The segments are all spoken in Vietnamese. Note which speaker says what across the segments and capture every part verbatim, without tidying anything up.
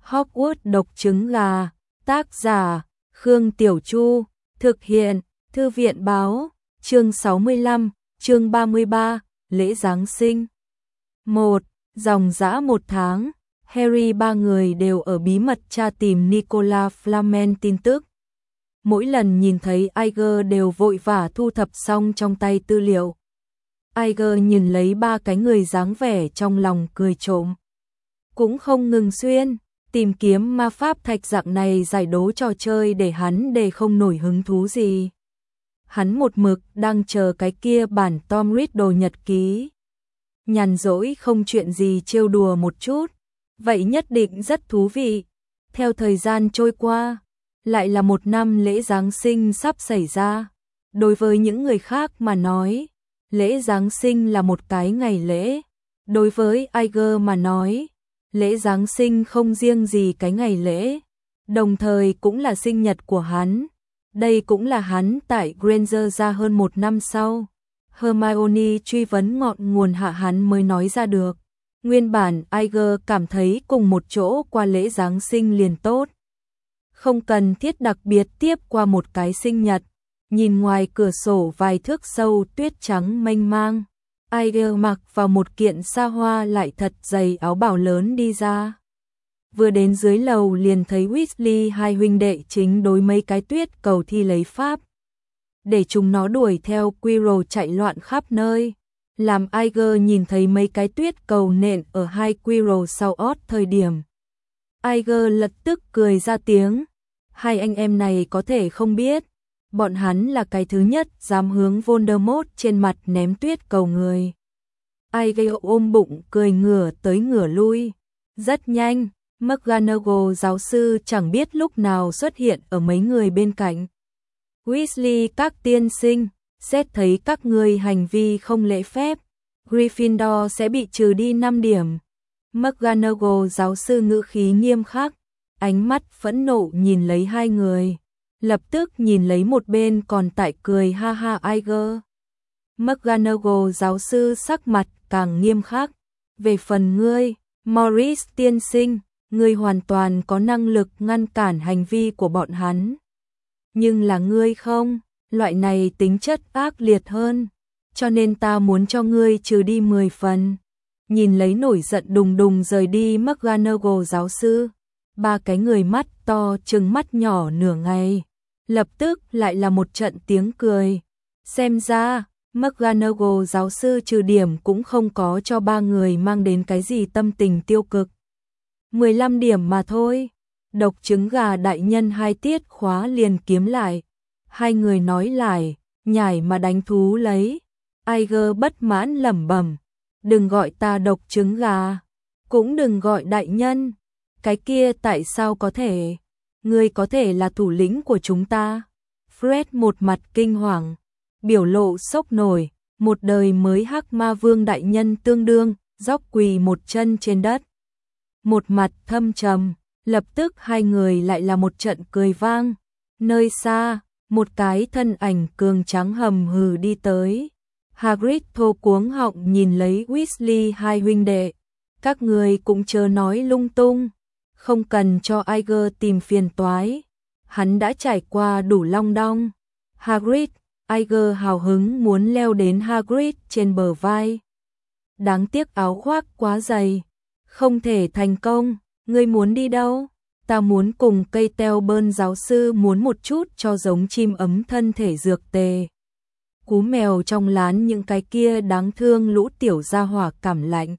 Speaker 1: Hogwarts độc trứng gà, tác giả, Khương Tiểu Chu, thực hiện, Thư viện báo, chương sáu mươi lăm, chương ba mươi ba, lễ Giáng sinh. một. Dòng dã một tháng, Harry ba người đều ở bí mật tra tìm Nicolas Flamel tin tức. Mỗi lần nhìn thấy Iger đều vội vã thu thập xong trong tay tư liệu. Iger nhìn lấy ba cái người dáng vẻ trong lòng cười trộm. Cũng không ngừng xuyên, tìm kiếm ma pháp thạch dạng này giải đố trò chơi để hắn để không nổi hứng thú gì. Hắn một mực đang chờ cái kia bản Tom Riddle nhật ký. Nhàn rỗi không chuyện gì trêu đùa một chút, vậy nhất định rất thú vị. Theo thời gian trôi qua, lại là một năm lễ Giáng sinh sắp xảy ra. Đối với những người khác mà nói, lễ Giáng sinh là một cái ngày lễ. Đối với Iger mà nói, lễ Giáng sinh không riêng gì cái ngày lễ, đồng thời cũng là sinh nhật của hắn. Đây cũng là hắn tại Granger ra hơn một năm sau. Hermione truy vấn ngọn nguồn hạ hắn mới nói ra được. Nguyên bản Iger cảm thấy cùng một chỗ qua lễ Giáng sinh liền tốt. Không cần thiết đặc biệt tiếp qua một cái sinh nhật. Nhìn ngoài cửa sổ vài thước sâu tuyết trắng mênh mang. Iger mặc vào một kiện xa hoa lại thật dày áo bào lớn đi ra. Vừa đến dưới lầu liền thấy Weasley hai huynh đệ chính đối mấy cái tuyết cầu thi lấy pháp. Để chúng nó đuổi theo Quirrell chạy loạn khắp nơi. Làm Iger nhìn thấy mấy cái tuyết cầu nện ở hai Quirrell sau ót thời điểm. Iger lập tức cười ra tiếng. Hai anh em này có thể không biết. Bọn hắn là cái thứ nhất dám hướng Voldemort trên mặt ném tuyết cầu người. Iger ôm bụng cười ngửa tới ngửa lui. Rất nhanh, McGonagall giáo sư chẳng biết lúc nào xuất hiện ở mấy người bên cạnh. Weasley các tiên sinh, xét thấy các ngươi hành vi không lễ phép, Gryffindor sẽ bị trừ đi năm điểm. McGonagall giáo sư ngữ khí nghiêm khắc, ánh mắt phẫn nộ nhìn lấy hai người, lập tức nhìn lấy một bên còn tại cười ha ha Iger. McGonagall giáo sư sắc mặt càng nghiêm khắc, về phần ngươi, Morris tiên sinh, ngươi hoàn toàn có năng lực ngăn cản hành vi của bọn hắn. Nhưng là ngươi không, loại này tính chất ác liệt hơn, cho nên ta muốn cho ngươi trừ đi mười phần. Nhìn lấy nổi giận đùng đùng rời đi McGonagall giáo sư, ba cái người mắt to trừng mắt nhỏ nửa ngày, lập tức lại là một trận tiếng cười. Xem ra, McGonagall giáo sư trừ điểm cũng không có cho ba người mang đến cái gì tâm tình tiêu cực. mười lăm điểm mà thôi. Độc trứng gà đại nhân hai tiết khóa liền kiếm lại. Hai người nói lại, nhảy mà đánh thú lấy. Iger bất mãn lẩm bẩm, đừng gọi ta độc trứng gà, cũng đừng gọi đại nhân. Cái kia tại sao có thể? Ngươi có thể là thủ lĩnh của chúng ta. Fred một mặt kinh hoàng, biểu lộ sốc nổi, một đời mới hắc ma vương đại nhân tương đương, dốc quỳ một chân trên đất. Một mặt thâm trầm. Lập tức hai người lại là một trận cười vang. Nơi xa, một cái thân ảnh cường trắng hầm hừ đi tới. Hagrid thô cuống họng nhìn lấy Weasley hai huynh đệ. Các người cũng chớ nói lung tung. Không cần cho Iger tìm phiền toái. Hắn đã trải qua đủ long đong. Hagrid, Iger hào hứng muốn leo đến Hagrid trên bờ vai. Đáng tiếc áo khoác quá dày. Không thể thành công. Ngươi muốn đi đâu? Ta muốn cùng cây teo bơn giáo sư muốn một chút cho giống chim ấm thân thể dược tề. Cú mèo trong lán những cái kia đáng thương lũ tiểu gia hỏa cảm lạnh.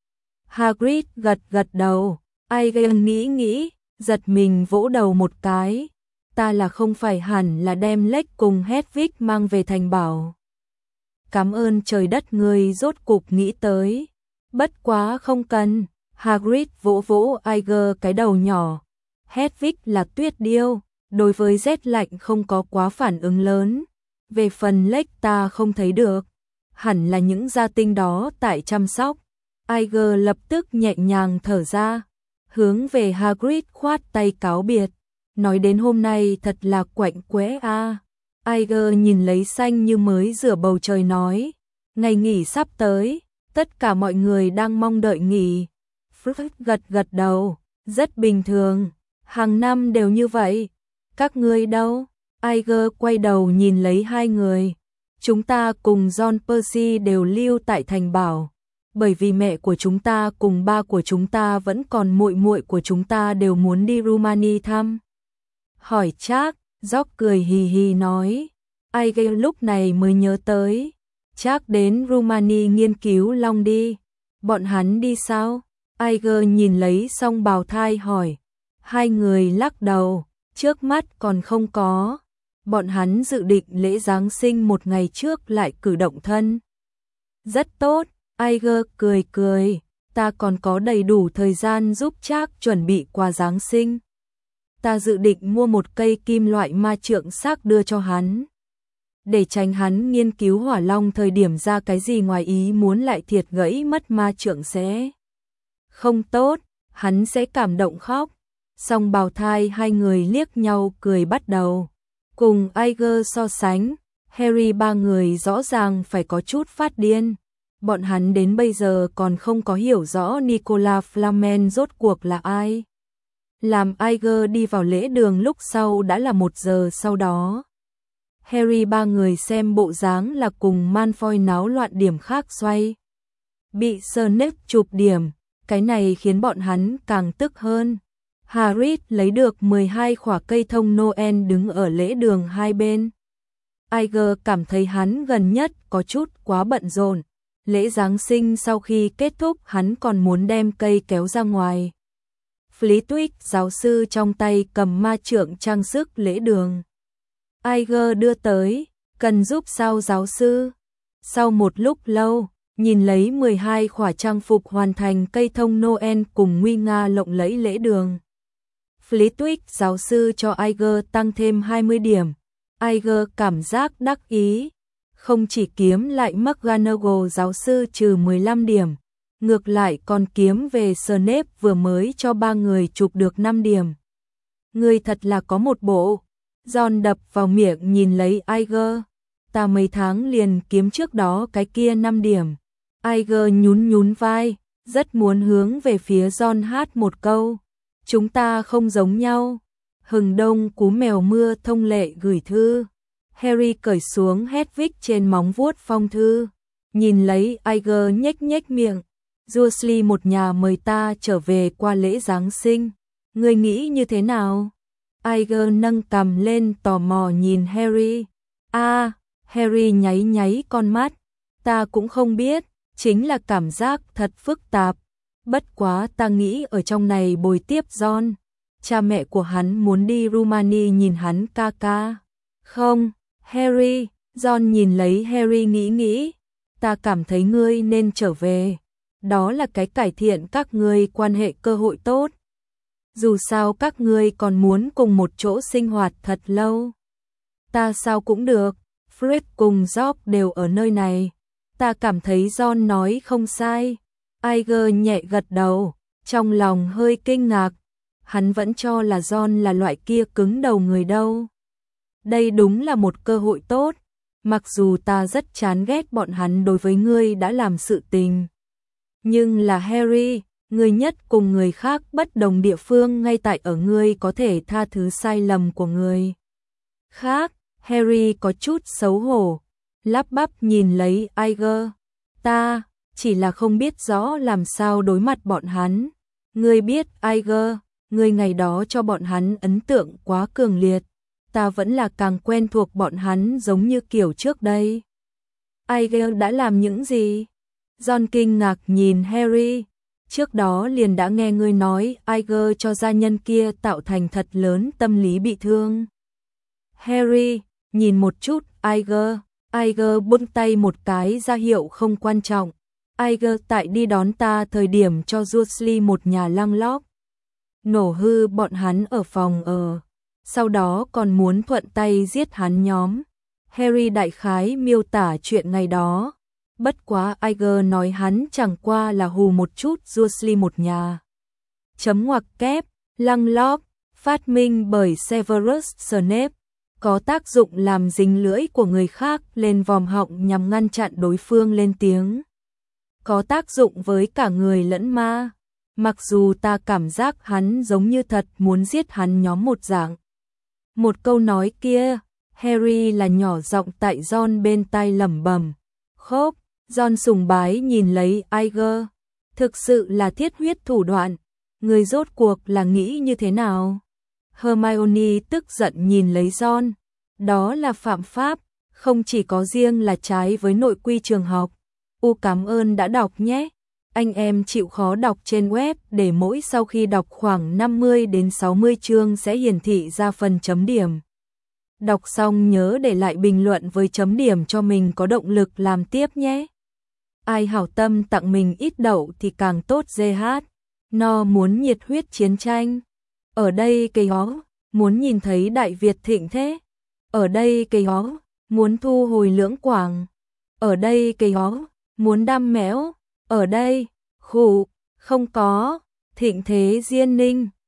Speaker 1: Hagrid gật gật đầu, Iger nghĩ nghĩ, giật mình vỗ đầu một cái. Ta là không phải hẳn là đem Lệch cùng Hedwig mang về thành bảo. Cảm ơn trời đất ngươi rốt cục nghĩ tới. Bất quá không cần. Hagrid vỗ vỗ Iger cái đầu nhỏ. Hedwig là tuyết điêu, đối với rét lạnh không có quá phản ứng lớn. Về phần Lệch ta không thấy được, hẳn là những gia tinh đó tại chăm sóc. Iger lập tức nhẹ nhàng thở ra, hướng về Hagrid khoát tay cáo biệt. Nói đến hôm nay thật là quạnh quẽ a. À. Iger nhìn lấy xanh như mới rửa bầu trời nói, ngày nghỉ sắp tới, tất cả mọi người đang mong đợi nghỉ. Fred gật gật đầu, Rất bình thường, hàng năm đều như vậy. Các ngươi đâu? Iger quay đầu nhìn lấy hai người. Chúng ta cùng John Percy đều lưu tại thành Bảo, bởi vì mẹ của chúng ta cùng ba của chúng ta vẫn còn muội muội của chúng ta đều muốn đi Rumani thăm. Hỏi Trác, Jock cười hì hì nói. Iger lúc này mới nhớ tới. Trác đến Rumani nghiên cứu long đi. Bọn hắn đi sao? Iger nhìn lấy Song Bào Thai hỏi. Hai người lắc đầu, trước mắt còn không có. Bọn hắn dự định lễ Giáng sinh một ngày trước lại cử động thân. Rất tốt, Iger cười cười, ta còn có đầy đủ thời gian giúp Trác chuẩn bị quà Giáng sinh. Ta dự định mua một cây kim loại ma trượng xác đưa cho hắn. Để tránh hắn nghiên cứu hỏa long thời điểm ra cái gì ngoài ý muốn lại thiệt gãy mất ma trượng sẽ không tốt, hắn sẽ cảm động khóc. Song Bào Thai hai người liếc nhau cười bắt đầu. Cùng Iger so sánh, Harry ba người rõ ràng phải có chút phát điên. Bọn hắn đến bây giờ còn không có hiểu rõ Nicolas Flamel rốt cuộc là ai. Làm Iger đi vào lễ đường lúc sau đã là một giờ sau đó. Harry ba người xem bộ dáng là cùng Malfoy náo loạn điểm khác xoay. Bị Snape chụp điểm, cái này khiến bọn hắn càng tức hơn. Harry lấy được mười hai khỏa cây thông Noel đứng ở lễ đường hai bên. Iger cảm thấy hắn gần nhất có chút quá bận rộn. Lễ Giáng sinh sau khi kết thúc hắn còn muốn đem cây kéo ra ngoài. Flitwick giáo sư trong tay cầm ma trượng trang sức lễ đường. Iger đưa tới, cần giúp sao giáo sư? Sau một lúc lâu, nhìn lấy mười hai khỏa trang phục hoàn thành cây thông Noel cùng nguy nga lộng lẫy lễ đường. Flitwick giáo sư cho Iger tăng thêm hai mươi điểm. Iger cảm giác đắc ý. Không chỉ kiếm lại McGonagall giáo sư trừ mười lăm điểm. Ngược lại còn kiếm về Snape vừa mới cho ba người chụp được năm điểm. Người thật là có một bộ. John đập vào miệng nhìn lấy Iger. Ta mấy tháng liền kiếm trước đó cái kia năm điểm. Iger nhún nhún vai, rất muốn hướng về phía John hát một câu. Chúng ta không giống nhau. Hừng đông cú mèo mưa thông lệ gửi thư. Harry cởi xuống Hedwig trên móng vuốt phong thư. Nhìn lấy Iger nhếch nhếch miệng. Dursley một nhà mời ta trở về qua lễ Giáng sinh. Ngươi nghĩ như thế nào? Iger nâng cằm lên tò mò nhìn Harry. A, à, Harry nháy nháy con mắt. Ta cũng không biết, chính là cảm giác thật phức tạp. Bất quá ta nghĩ ở trong này bồi tiếp John. Cha mẹ của hắn muốn đi Rumani nhìn hắn ca ca. Không, Harry, John nhìn lấy Harry nghĩ nghĩ. Ta cảm thấy ngươi nên trở về. Đó là cái cải thiện các ngươi quan hệ cơ hội tốt. Dù sao các ngươi còn muốn cùng một chỗ sinh hoạt thật lâu. Ta sao cũng được, Fred cùng Job đều ở nơi này. Ta cảm thấy John nói không sai. Iger nhẹ gật đầu, trong lòng hơi kinh ngạc. Hắn vẫn cho là John là loại kia cứng đầu người đâu. Đây đúng là một cơ hội tốt. Mặc dù ta rất chán ghét bọn hắn đối với ngươi đã làm sự tình. Nhưng là Harry, ngươi nhất cùng người khác bất đồng địa phương ngay tại ở ngươi có thể tha thứ sai lầm của người khác. Harry có chút xấu hổ, lắp bắp nhìn lấy Iger. Ta chỉ là không biết rõ làm sao đối mặt bọn hắn. Ngươi biết Iger, ngươi ngày đó cho bọn hắn ấn tượng quá cường liệt. Ta vẫn là càng quen thuộc bọn hắn giống như kiểu trước đây. Iger đã làm những gì? John kinh ngạc nhìn Harry. Trước đó liền đã nghe ngươi nói Iger cho gia nhân kia tạo thành thật lớn tâm lý bị thương. Harry nhìn một chút Iger. Iger buông tay một cái ra hiệu không quan trọng. Iger tại đi đón ta thời điểm cho Dursley một nhà lăng lóc. Nổ hư bọn hắn ở phòng ở. Sau đó còn muốn thuận tay giết hắn nhóm. Harry đại khái miêu tả chuyện ngày đó. Bất quá Iger nói hắn chẳng qua là hù một chút Dursley một nhà. Chấm ngoặc kép, lăng lóc, phát minh bởi Severus Snape, có tác dụng làm dính lưỡi của người khác lên vòm họng nhằm ngăn chặn đối phương lên tiếng. Có tác dụng với cả người lẫn ma. Mặc dù ta cảm giác hắn giống như thật muốn giết hắn nhóm một dạng. Một câu nói kia, Harry là nhỏ giọng tại Ron bên tai lẩm bẩm. Khốp, Ron sùng bái nhìn lấy Iger. Thực sự là thiết huyết thủ đoạn. Người rốt cuộc là nghĩ như thế nào? Hermione tức giận nhìn lấy Ron. Đó là phạm pháp, không chỉ có riêng là trái với nội quy trường học. U cảm ơn đã đọc nhé. Anh em chịu khó đọc trên web để mỗi sau khi đọc khoảng năm mươi đến sáu mươi chương sẽ hiển thị ra phần chấm điểm. Đọc xong nhớ để lại bình luận với chấm điểm cho mình có động lực làm tiếp nhé. Ai hảo tâm tặng mình ít đậu thì càng tốt giê hát. No muốn nhiệt huyết chiến tranh. Ở đây cây hó, muốn nhìn thấy Đại Việt thịnh thế. Ở đây cây hó, muốn thu hồi Lưỡng Quảng. Ở đây cây hó, muốn đam mẽo. Ở đây, khủ, không có, thịnh thế Diên Ninh.